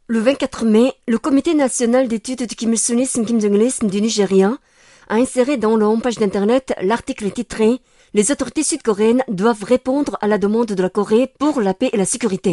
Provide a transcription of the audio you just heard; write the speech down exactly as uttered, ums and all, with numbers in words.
Le vingt-quatre mai, le Comité national d'études du Kim Il-sungisme Kim Jong-ilisme du Nigeria a inséré dans leur page d'internet l'article titré « Les autorités sud-coréennes doivent répondre à la demande de la Corée pour la paix et la sécurité ».